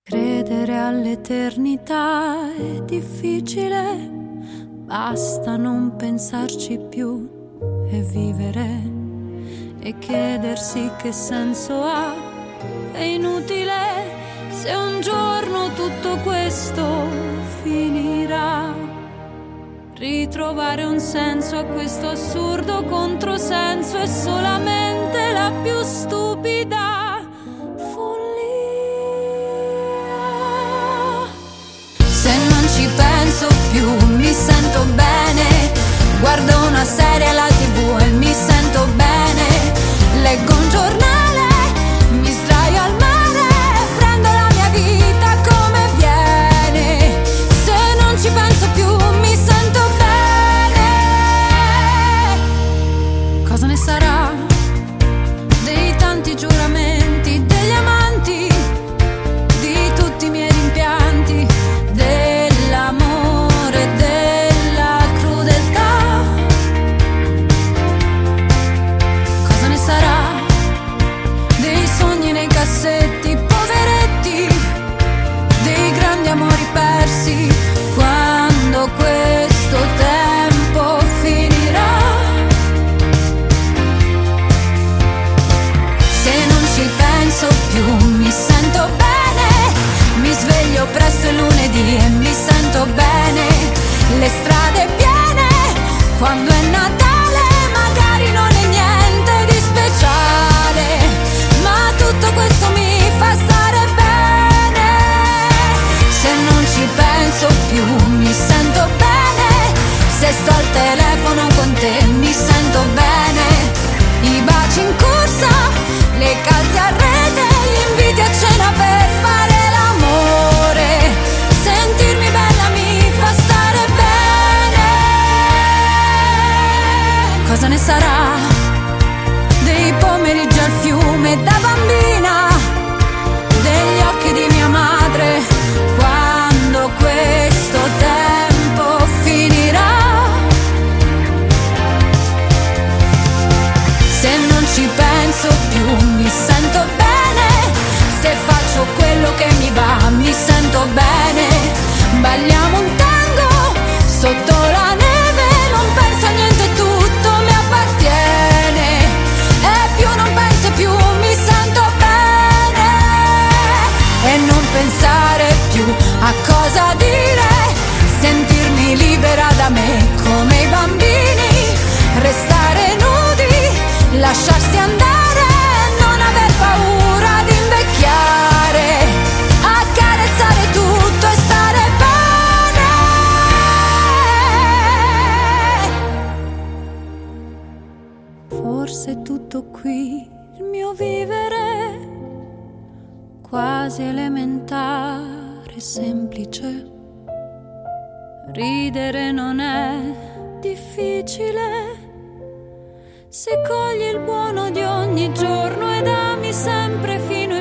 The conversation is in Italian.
Credere all'eternità è difficile, basta non pensarci più e vivere, e chiedersi che senso ha. È inutile se un giorno tutto questo finirà. Ritrovare un senso a questo assurdo controsenso è solamente la più stupida ci penso più, mi sento bene. Guardo una serie alla TV e mi sento bene. Leggo un giornale, mi sdraio al mare, prendo la mia vita come viene. Se non ci penso più, mi sento bene. Cosa ne sarà dei tanti giuramenti, degli amanti, di tutti i miei rimpianti, l'amore, della crudeltà? Cosa ne sarà dei sogni nei cassetti, poveretti, dei grandi amori persi, quando questo tempo finirà? Se non ci penso più, mi sento bene, mi sveglio presto il lunedì e mi sento bene. Le strade piene, quando è Natale, magari non è niente di speciale, ma tutto questo mi fa stare bene. Se non ci penso più, mi sento bene. Se sto al telefono con te, mi sento bene. I baci in corsa, le calze a rete, gli inviti a cena per fare l'amore. Sentirmi bella mi fa stare bene. Cosa ne sarà dei pomeriggi al fiume da bambina, degli occhi di mia madre, quando questo tempo finirà? Se non ci penso più, mi sento bene. Se faccio quello che mi va, mi sento bene. Balliamo un tango sotto la neve, non penso a niente, tutto mi appartiene. E più non penso, più mi sento bene. E non pensare più a cosa dire, sentirmi libera da me come i bambini. Restare nudi, lasciarsi andare, non aver paura di invecchiare, accarezzare tutto e stare bene. Forse è tutto qui, il mio vivere, quasi elementare, semplice. Ridere non è difficile, se cogli il buono di ogni giorno ed ami sempre fino